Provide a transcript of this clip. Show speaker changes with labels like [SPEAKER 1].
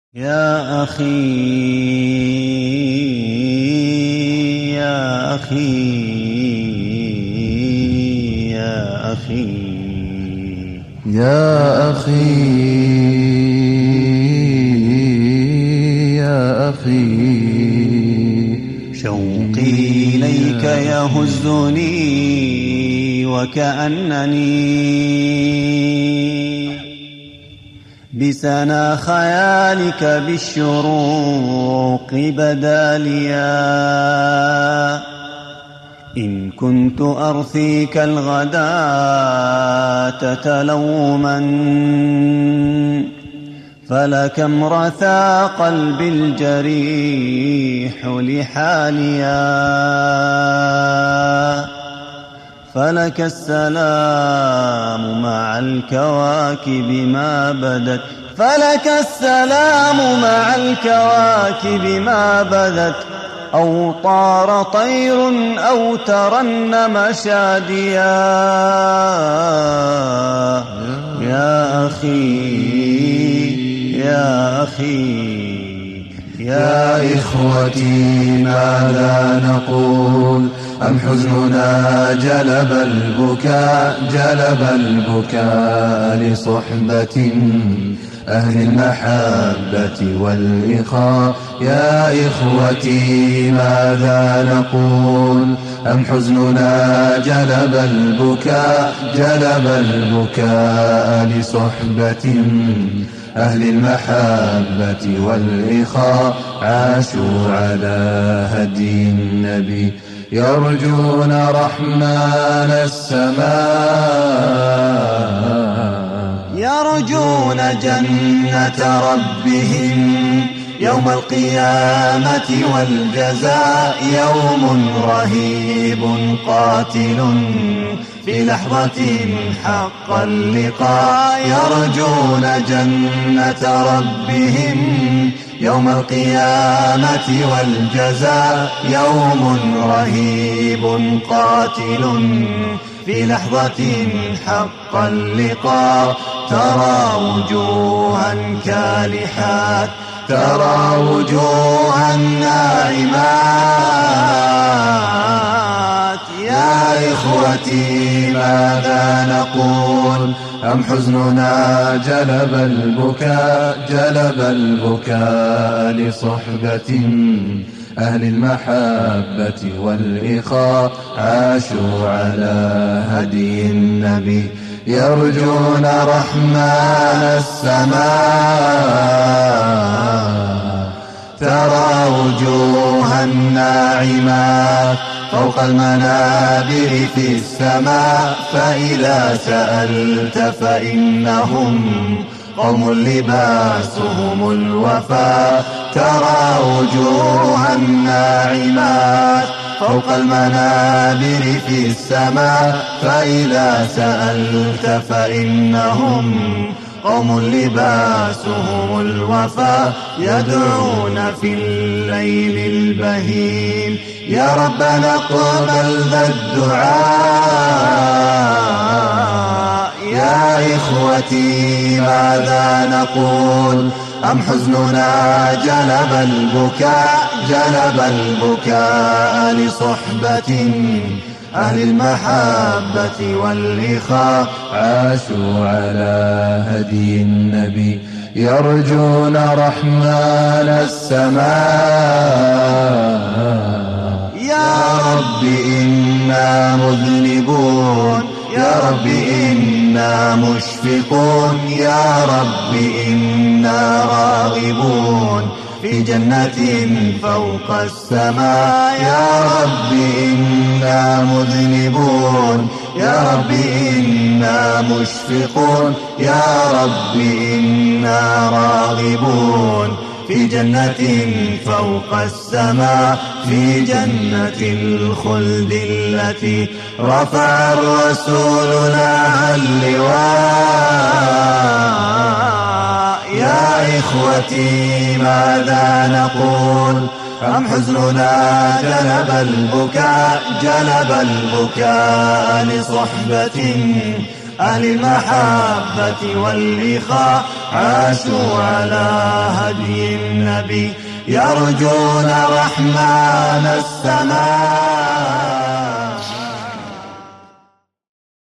[SPEAKER 1] يا أخي يا أخي يا أخي
[SPEAKER 2] يا أخي يا أخي
[SPEAKER 1] شوقي إليك يهزني وكأنني بسنا خيالك بالشروق بداليا إن كنت أرثيك الغداة تلوما فلكم رثى قلبي الجريح لحاليا فلك السلام مع الكواكب ما بدت فلك السلام مع الكواكب ما بدت أو طار طير أو ترنم شاديا يا أخي يا أخي
[SPEAKER 2] يا إخوتي ماذا نقول أم حزننا جلب البكاء لصحبة أهل المحبة والإخاء يا إخوتي ماذا نقول أم حزننا جلب البكاء لصحبة أهل المحبة والإخاء عاشوا على هدي النبي يرجون رحمن السماء
[SPEAKER 1] يرجون جنة ربهم يوم القيامة والجزاء يوم رهيب قاتل في لحظة حق اللقاء يرجون جنة ربهم يوم القيامة والجزاء يوم رهيب قاتل في لحظة حق اللقاء ترى وجوها كالحات ترى وجوها ناعمات يا إخوتي ماذا نقول أم حزننا جلب البكاء لصحبة أهل المحبة والإخاء عاشوا على هدي النبي يرجون رحمن السماء ترى وجوها ناعمات فوق المنابر في السماء فإذا سألت فإنهم قوم لباسهم الوفاء ترى وجوها ناعمات فوق المنابر في السماء فإذا سألت فإنهم قوم لباسهم الوفاء يدعون في الليل البهيم يا ربنا اقبل ذا الدعاء يا إخوتي ماذا نقول أم حزننا جلب البكاء لصحبة أهل المحبة والإخاء عاشوا على هدي النبي يرجون رحمن السماء يا رب إنا مذنبون يا رب إنا مشفقون يا رب إنا راغبون في جنة فوق السماء يا رب إنا مذنبون يا رب إنا مشفقون يا رب إنا راغبون في جنة فوق السماء في جنة الخلد التي رفع الرسول لها اللواء يا إخوتي ماذا نقول أم حزننا جلب البكاء لصحبة أهل المحبة والإخاء عاشوا على هدي النبي يرجون رحمن السماء.